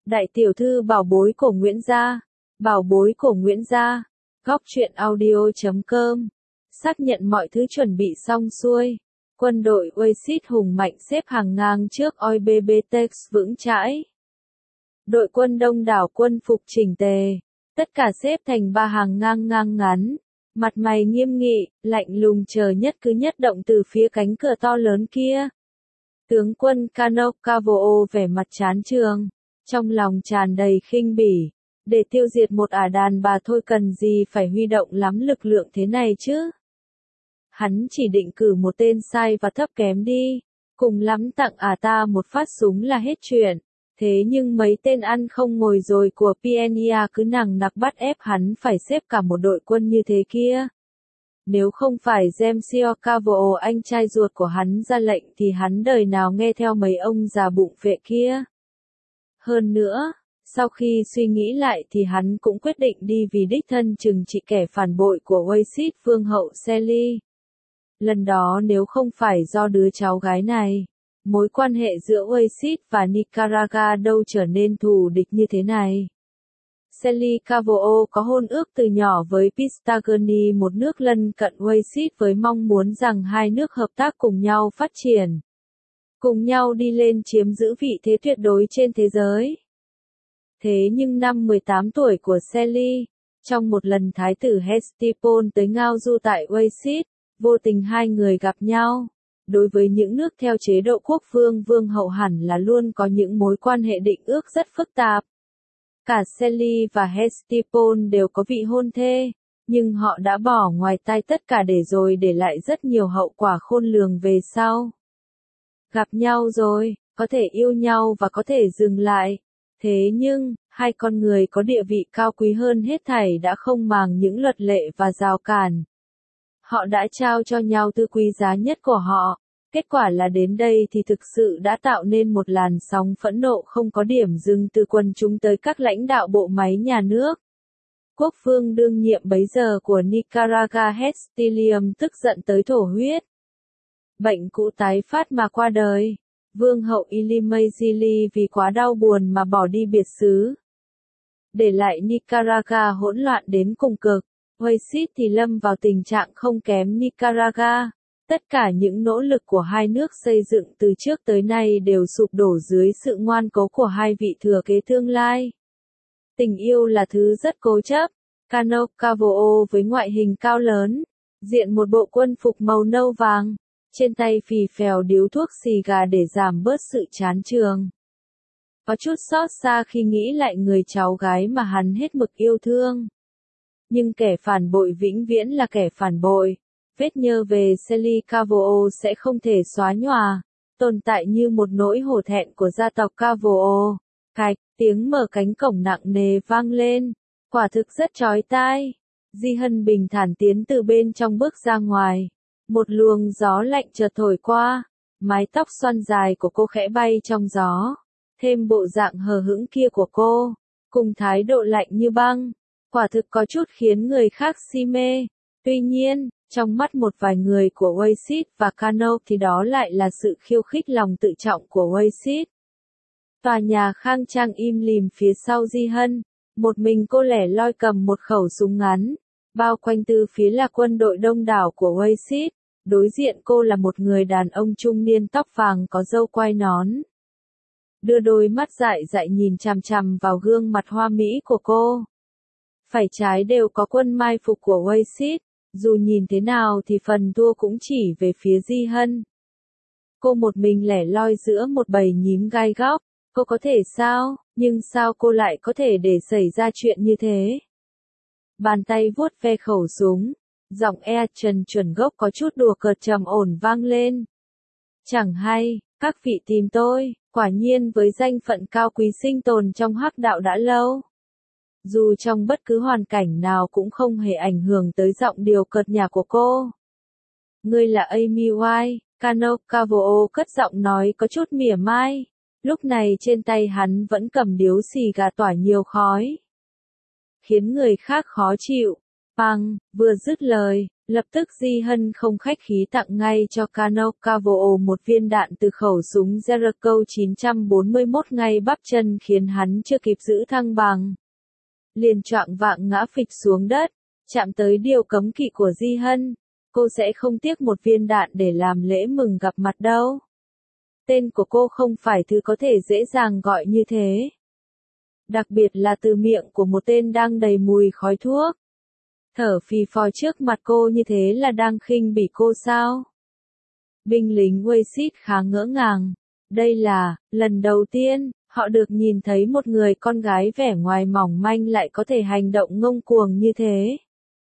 Đại tiểu thư bảo bối của Nguyễn Gia. Bảo bối của Nguyễn Gia. Góc truyện audio.com. Xác nhận mọi thứ chuẩn bị xong xuôi. Quân đội Oasis hùng mạnh xếp hàng ngang trước OIBBTX vững chãi. Đội quân đông đảo quân phục chỉnh tề. Tất cả xếp thành ba hàng ngang ngắn. Mặt mày nghiêm nghị, lạnh lùng chờ nhất cứ nhất động từ phía cánh cửa to lớn kia. Tướng quân Cannocavo vẻ mặt chán chường, trong lòng tràn đầy khinh bỉ. Để tiêu diệt một ả đàn bà thôi cần gì phải huy động lắm lực lượng thế này chứ? Hắn chỉ định cử một tên sai và thấp kém đi, cùng lắm tặng ả ta một phát súng là hết chuyện. Thế nhưng mấy tên ăn không ngồi rồi của Pienia cứ nằng nặc bắt ép hắn phải xếp cả một đội quân như thế kia. Nếu không phải James Cavo anh trai ruột của hắn ra lệnh thì hắn đời nào nghe theo mấy ông già bụng phệ kia. Hơn nữa, sau khi suy nghĩ lại thì hắn cũng quyết định đi vì đích thân trừng trị kẻ phản bội của Oasis vương hậu Sally. Lần đó nếu không phải do đứa cháu gái này, mối quan hệ giữa Oasis và Nicaragua đâu trở nên thù địch như thế này. Sally Cavo có hôn ước từ nhỏ với Pistagoni, một nước lân cận Oasis, với mong muốn rằng hai nước hợp tác cùng nhau phát triển, cùng nhau đi lên chiếm giữ vị thế tuyệt đối trên thế giới. Thế nhưng năm 18 tuổi của Sally, trong một lần thái tử Hestipon tới ngao du tại Oasis, vô tình hai người gặp nhau. Đối với những nước theo chế độ quốc vương vương hậu hẳn là luôn có những mối quan hệ định ước rất phức tạp. Cả Sally và Hestipon đều có vị hôn thê, nhưng họ đã bỏ ngoài tai tất cả để lại rất nhiều hậu quả khôn lường về sau. Gặp nhau rồi, có thể yêu nhau và có thể dừng lại. Thế nhưng, hai con người có địa vị cao quý hơn hết thảy đã không màng những luật lệ và rào cản. Họ đã trao cho nhau thứ quý giá nhất của họ. Kết quả là đến đây thì thực sự đã tạo nên một làn sóng phẫn nộ không có điểm dừng từ quần chúng tới các lãnh đạo bộ máy nhà nước. Quốc vương đương nhiệm bấy giờ của Nicaragua Hestilium tức giận tới thổ huyết. Bệnh cũ tái phát mà qua đời. Vương hậu Ilimaizili vì quá đau buồn mà bỏ đi biệt xứ, để lại Nicaragua hỗn loạn đến cùng cực. Oasis thì lâm vào tình trạng không kém Nicaragua. Tất cả những nỗ lực của hai nước xây dựng từ trước tới nay đều sụp đổ dưới sự ngoan cố của hai vị thừa kế tương lai. Tình yêu là thứ rất cố chấp. Cannocavo với ngoại hình cao lớn, diện một bộ quân phục màu nâu vàng, trên tay phì phèo điếu thuốc xì gà để giảm bớt sự chán chường. Có chút xót xa khi nghĩ lại người cháu gái mà hắn hết mực yêu thương. Nhưng kẻ phản bội vĩnh viễn là kẻ phản bội. Vết nhơ về Sally Cavo sẽ không thể xóa nhòa, tồn tại như một nỗi hổ thẹn của gia tộc Cavo. Cạch, tiếng mở cánh cổng nặng nề vang lên, quả thực rất chói tai. Di Hân bình thản tiến từ bên trong bước ra ngoài. Một luồng gió lạnh chợt thổi qua, mái tóc xoăn dài của cô khẽ bay trong gió. Thêm bộ dạng hờ hững kia của cô, cùng thái độ lạnh như băng, quả thực có chút khiến người khác si mê. Tuy nhiên, trong mắt một vài người của Oasis và Cano thì đó lại là sự khiêu khích lòng tự trọng của Oasis. Tòa nhà khang trang im lìm phía sau Di Hân, một mình cô lẻ loi cầm một khẩu súng ngắn, bao quanh từ phía là quân đội đông đảo của Oasis, đối diện cô là một người đàn ông trung niên tóc vàng có râu quai nón. Đưa đôi mắt dại dại nhìn chằm chằm vào gương mặt hoa mỹ của cô. Phải trái đều có quân mai phục của Oasis. Dù nhìn thế nào thì phần thua cũng chỉ về phía Di Hân. Cô một mình lẻ loi giữa một bầy nhím gai góc. Cô có thể sao, nhưng sao cô lại có thể để xảy ra chuyện như thế? Bàn tay vuốt ve khẩu súng, giọng Trần chuẩn gốc có chút đùa cợt trầm ổn vang lên. Chẳng hay, các vị tìm tôi, quả nhiên với danh phận cao quý sinh tồn trong hắc đạo đã lâu. Dù trong bất cứ hoàn cảnh nào cũng không hề ảnh hưởng tới giọng điệu cợt nhả của cô. Ngươi là Amy White, Cannocavo cất giọng nói có chút mỉa mai. Lúc này trên tay hắn vẫn cầm điếu xì gà tỏa nhiều khói, khiến người khác khó chịu. Vừa dứt lời, Lập tức Di Hân không khách khí tặng ngay cho Kano Cavoo một viên đạn từ khẩu súng Jericho 941 ngay bắp chân khiến hắn chưa kịp giữ thăng bằng. Liền choạng vạng ngã phịch xuống đất, chạm tới điều cấm kỵ của Di Hân. Cô sẽ không tiếc một viên đạn để làm lễ mừng gặp mặt đâu. Tên của cô không phải thứ có thể dễ dàng gọi như thế. Đặc biệt là từ miệng của một tên đang đầy mùi khói thuốc. Thở phì phò trước mặt cô như thế là đang khinh bỉ cô sao? Binh lính Waysit khá ngỡ ngàng. Đây là lần đầu tiên họ được nhìn thấy một người con gái vẻ ngoài mỏng manh lại có thể hành động ngông cuồng như thế.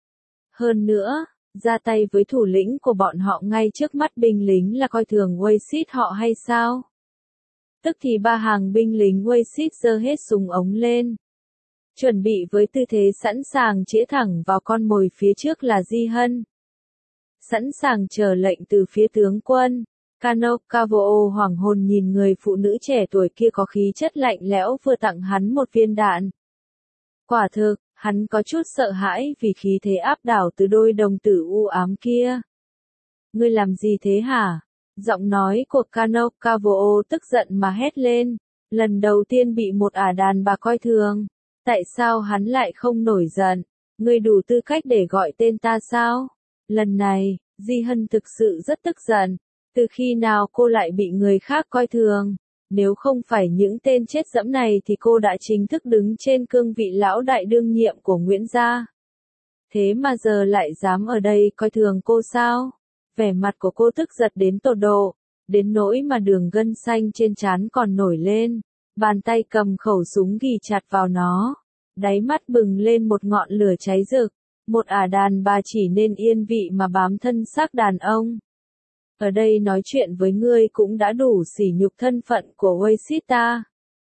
Hơn nữa, ra tay với thủ lĩnh của bọn họ ngay trước mắt binh lính là coi thường Waysit họ hay sao? Tức thì ba hàng binh lính Waysit giơ hết súng ống lên. Chuẩn bị với tư thế sẵn sàng chĩa thẳng vào con mồi phía trước là Di Hân. Sẵn sàng chờ lệnh từ phía tướng quân. Kano Cavoo hoảng hồn nhìn người phụ nữ trẻ tuổi kia có khí chất lạnh lẽo vừa tặng hắn một viên đạn. Quả thực, hắn có chút sợ hãi vì khí thế áp đảo từ đôi đồng tử u ám kia. Ngươi làm gì thế hả? Giọng nói của Kano Cavoo tức giận mà hét lên. Lần đầu tiên bị một ả đàn bà coi thường. Tại sao hắn lại không nổi giận? Ngươi đủ tư cách để gọi tên ta sao? Lần này, Di Hân thực sự rất tức giận. Từ khi nào cô lại bị người khác coi thường? Nếu không phải những tên chết dẫm này thì cô đã chính thức đứng trên cương vị lão đại đương nhiệm của Nguyễn gia. Thế mà giờ lại dám ở đây coi thường cô sao? Vẻ mặt của cô tức giận đến tột độ, đến nỗi mà đường gân xanh trên trán còn nổi lên. Bàn tay cầm khẩu súng ghì chặt vào nó. Đáy mắt bừng lên một ngọn lửa cháy rực. Một ả đàn bà chỉ nên yên vị mà bám thân xác đàn ông. Ở đây nói chuyện với ngươi cũng đã đủ sỉ nhục thân phận của Waysit ta.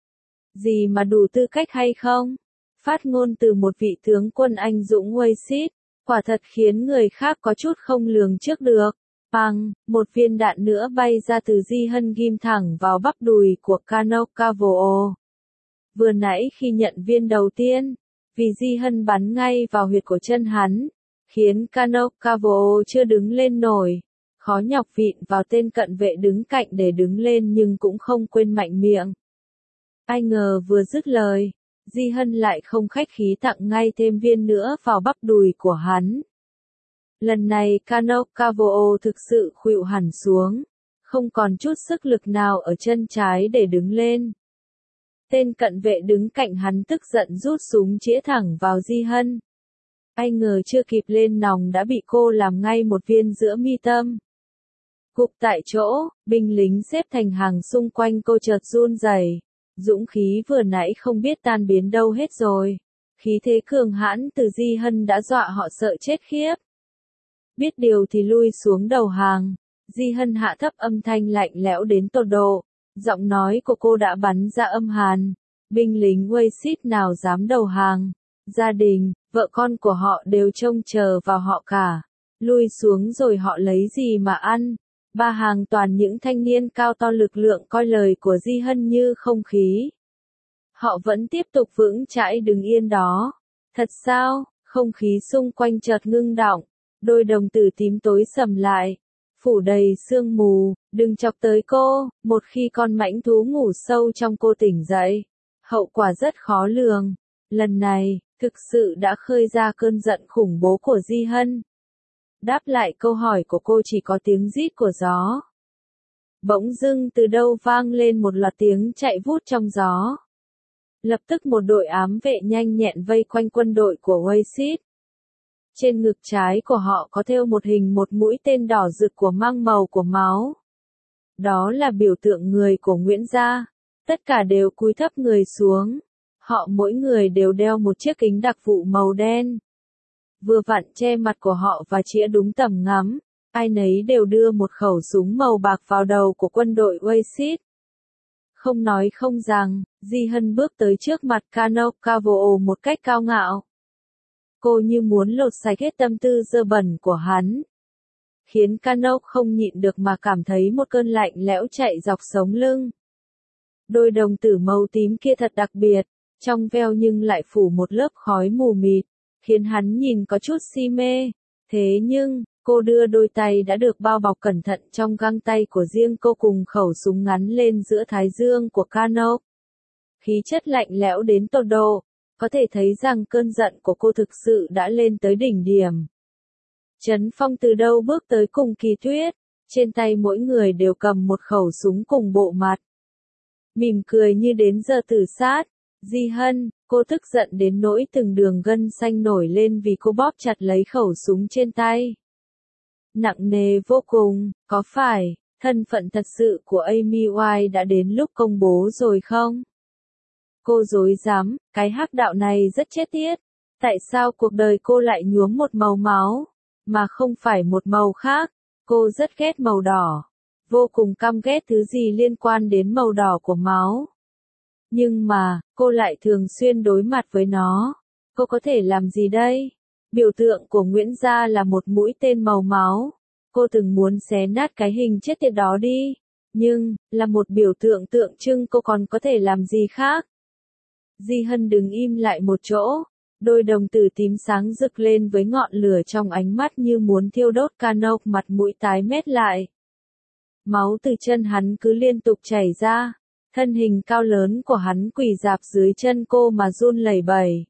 Gì mà đủ tư cách hay không? Phát ngôn từ một vị tướng quân anh dũng Waysit, quả thật khiến người khác có chút không lường trước được. Bằng, một viên đạn nữa bay ra từ Di Hân ghim thẳng vào bắp đùi của Kano Cavoo. Vừa nãy khi nhận viên đầu tiên, vì Di Hân bắn ngay vào huyệt của chân hắn, khiến Kano Cavoo chưa đứng lên nổi. Khó nhọc vịn vào tên cận vệ đứng cạnh để đứng lên nhưng cũng không quên mạnh miệng. Ai ngờ vừa dứt lời, Di Hân lại không khách khí tặng ngay thêm viên nữa vào bắp đùi của hắn. Lần này Kano Cavoo thực sự khuỵu hẳn xuống, không còn chút sức lực nào ở chân trái để đứng lên. Tên cận vệ đứng cạnh hắn tức giận rút súng chĩa thẳng vào Di Hân. Ai ngờ chưa kịp lên nòng đã bị cô làm ngay một viên giữa mi tâm. Gục tại chỗ, binh lính xếp thành hàng xung quanh cô chợt run rẩy, dũng khí vừa nãy không biết tan biến đâu hết rồi. Khí thế cường hãn từ Di Hân đã dọa họ sợ chết khiếp. Biết điều thì lui xuống đầu hàng. Di Hân hạ thấp âm thanh lạnh lẽo đến tột độ. Giọng nói của cô đã bắn ra âm hàn. Binh lính Waysit nào dám đầu hàng. Gia đình, vợ con của họ đều trông chờ vào họ cả. Lui xuống rồi họ lấy gì mà ăn? Ba hàng toàn những thanh niên cao to lực lượng coi lời của Di Hân như không khí. Họ vẫn tiếp tục vững chãi đứng yên đó. Thật sao? Không khí xung quanh chợt ngưng đọng. Đôi đồng tử tím tối sầm lại. Phủ đầy sương mù, đừng chọc tới cô. Một khi con mãnh thú ngủ sâu trong cô tỉnh dậy, hậu quả rất khó lường. Lần này, thực sự đã khơi ra cơn giận khủng bố của Di Hân. Đáp lại câu hỏi của cô chỉ có tiếng rít của gió. Bỗng dưng từ đâu vang lên một loạt tiếng chạy vút trong gió. Lập tức một đội ám vệ nhanh nhẹn vây quanh quân đội của Waysit. Trên ngực trái của họ có thêu một hình một mũi tên đỏ rực của mang màu của máu. Đó là biểu tượng người của Nguyễn gia. Tất cả đều cúi thấp người xuống. Họ mỗi người đều đeo một chiếc kính đặc vụ màu đen. Vừa vặn che mặt của họ và chĩa đúng tầm ngắm. Ai nấy đều đưa một khẩu súng màu bạc vào đầu của quân đội Waysit. Không nói không rằng, Di Hân bước tới trước mặt Kano Cavoo một cách cao ngạo. Cô như muốn lột sạch hết tâm tư dơ bẩn của hắn. Khiến Kano không nhịn được mà cảm thấy một cơn lạnh lẽo chạy dọc sống lưng. Đôi đồng tử màu tím kia thật đặc biệt, trong veo nhưng lại phủ một lớp khói mù mịt, khiến hắn nhìn có chút si mê. Thế nhưng, cô đưa đôi tay đã được bao bọc cẩn thận trong găng tay của riêng cô cùng khẩu súng ngắn lên giữa thái dương của Cano. Khí chất lạnh lẽo đến tột độ, có thể thấy rằng cơn giận của cô thực sự đã lên tới đỉnh điểm. Trấn Phong từ đâu bước tới cùng Kỳ Tuyết, trên tay mỗi người đều cầm một khẩu súng cùng bộ mặt. Mỉm cười như đến giờ tử sát, Di Hân, cô tức giận đến nỗi từng đường gân xanh nổi lên vì cô bóp chặt lấy khẩu súng trên tay. Nặng nề vô cùng, có phải, thân phận thật sự của Amy White đã đến lúc công bố rồi không? Cô dối dám, cái hắc đạo này rất chết tiết. Tại sao cuộc đời cô lại nhuốm một màu máu, mà không phải một màu khác? Cô rất ghét màu đỏ. Vô cùng căm ghét thứ gì liên quan đến màu đỏ của máu. Nhưng mà, cô lại thường xuyên đối mặt với nó. Cô có thể làm gì đây? Biểu tượng của Nguyễn Gia là một mũi tên màu máu. Cô từng muốn xé nát cái hình chết tiệt đó đi. Nhưng, là một biểu tượng tượng trưng cô còn có thể làm gì khác? Di Hân đứng im lại một chỗ. Đôi đồng tử tím sáng rực lên với ngọn lửa trong ánh mắt như muốn thiêu đốt Cano, mặt mũi tái mét lại. Máu từ chân hắn cứ liên tục chảy ra. Thân hình cao lớn của hắn quỳ rạp dưới chân cô mà run lẩy bẩy.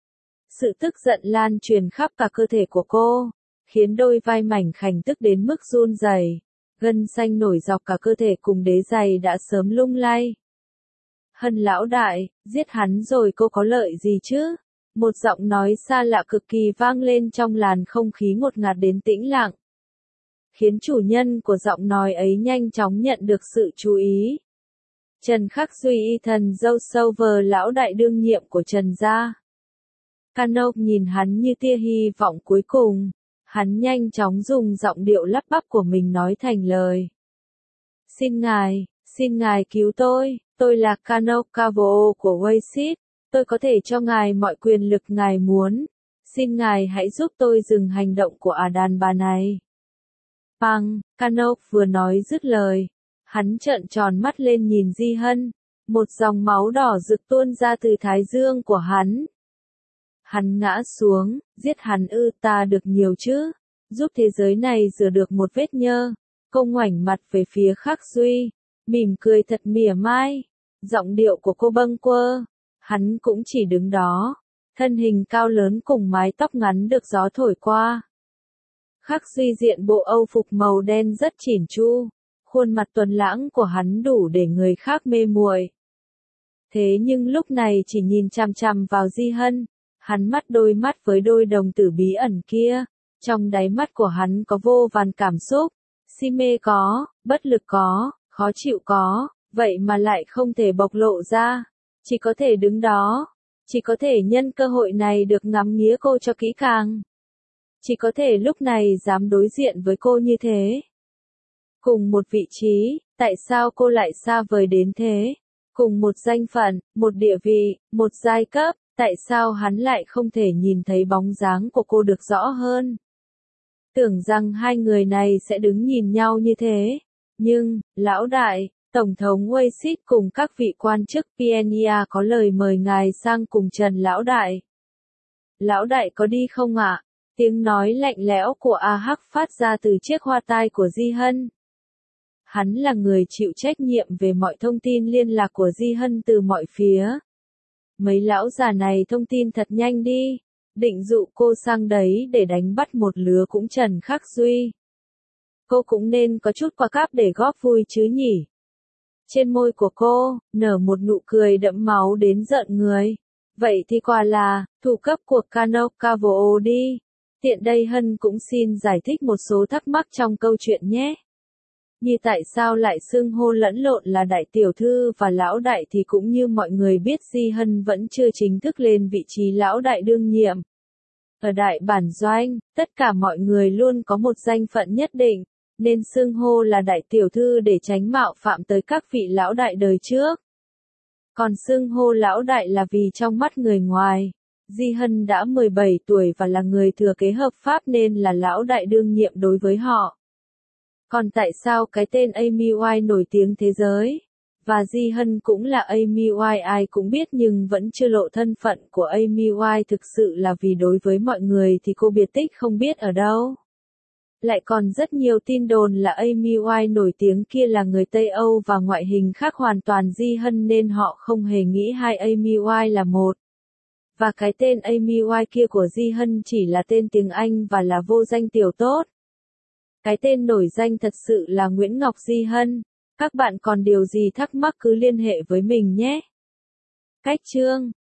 Sự tức giận lan truyền khắp cả cơ thể của cô, khiến đôi vai mảnh khảnh tức đến mức run rẩy. Gân xanh nổi dọc cả cơ thể cùng đế giày đã sớm lung lay. Hân lão đại, giết hắn rồi cô có lợi gì chứ? Một giọng nói xa lạ cực kỳ vang lên trong làn không khí ngột ngạt đến tĩnh lặng. Khiến chủ nhân của giọng nói ấy nhanh chóng nhận được sự chú ý. Trần Khắc Duy, thần dâu Silver, lão đại đương nhiệm của Trần gia. Cano nhìn hắn như tia hy vọng cuối cùng. Hắn nhanh chóng dùng giọng điệu lắp bắp của mình nói thành lời. Xin ngài cứu tôi là Cano Cavo của Oasis, tôi có thể cho ngài mọi quyền lực ngài muốn. Xin ngài hãy giúp tôi dừng hành động của đàn bà này. Pang, Cano vừa nói dứt lời. Hắn trợn tròn mắt lên nhìn Di Hân, một dòng máu đỏ rực tuôn ra từ thái dương của hắn. Hắn ngã xuống, giết hắn ư? Ta được nhiều chứ, giúp thế giới này rửa được một vết nhơ. Cô ngoảnh mặt về phía Khắc Duy, mỉm cười thật mỉa mai, giọng điệu của cô bâng quơ. Hắn cũng chỉ đứng đó, thân hình cao lớn cùng mái tóc ngắn được gió thổi qua. Khắc Duy diện bộ Âu phục màu đen rất chỉn chu. Khuôn mặt tuấn lãng của hắn đủ để người khác mê muội. Thế nhưng lúc này chỉ nhìn chằm chằm vào Di Hân, hắn mắt đôi mắt với đôi đồng tử bí ẩn kia, trong đáy mắt của hắn có vô vàn cảm xúc, si mê có, bất lực có, khó chịu có, vậy mà lại không thể bộc lộ ra, chỉ có thể đứng đó, chỉ có thể nhân cơ hội này được ngắm nghía cô cho kỹ càng. Chỉ có thể lúc này dám đối diện với cô như thế. Cùng một vị trí, tại sao cô lại xa vời đến thế? Cùng một danh phận, một địa vị, một giai cấp, tại sao hắn lại không thể nhìn thấy bóng dáng của cô được rõ hơn? Tưởng rằng hai người này sẽ đứng nhìn nhau như thế. Nhưng, lão đại, Tổng thống Oasis cùng các vị quan chức PNIA có lời mời ngài sang cùng Trần lão đại. Lão đại có đi không ạ? Tiếng nói lạnh lẽo của A.H. phát ra từ chiếc hoa tai của Di Hân. Hắn là người chịu trách nhiệm về mọi thông tin liên lạc của Di Hân từ mọi phía. Mấy lão già này thông tin thật nhanh đi, định dụ cô sang đấy để đánh bắt một lứa cũng Trần Khắc Duy. Cô cũng nên có chút quà cáp để góp vui chứ nhỉ. Trên môi của cô, nở một nụ cười đẫm máu đến rợn người. Vậy thì quả là, thủ cấp của Cano Cavo đi. Tiện đây Hân cũng xin giải thích một số thắc mắc trong câu chuyện nhé. Như tại sao lại xưng hô lẫn lộn là đại tiểu thư và lão đại thì cũng như mọi người biết Di Hân vẫn chưa chính thức lên vị trí lão đại đương nhiệm. Ở đại bản doanh, tất cả mọi người luôn có một danh phận nhất định, nên xưng hô là đại tiểu thư để tránh mạo phạm tới các vị lão đại đời trước. Còn xưng hô lão đại là vì trong mắt người ngoài, Di Hân đã 17 tuổi và là người thừa kế hợp pháp nên là lão đại đương nhiệm đối với họ. Còn tại sao cái tên Amy White nổi tiếng thế giới? Và Di Hân cũng là Amy White, ai cũng biết nhưng vẫn chưa lộ thân phận của Amy White thực sự là vì đối với mọi người thì cô biệt tích không biết ở đâu. Lại còn rất nhiều tin đồn là Amy White nổi tiếng kia là người Tây Âu và ngoại hình khác hoàn toàn Di Hân nên họ không hề nghĩ hai Amy White là một. Và cái tên Amy White kia của Di Hân chỉ là tên tiếng Anh và là vô danh tiểu tốt. Cái tên nổi danh thật sự là Nguyễn Ngọc Di Hân. Các bạn còn điều gì thắc mắc cứ liên hệ với mình nhé. Cách chương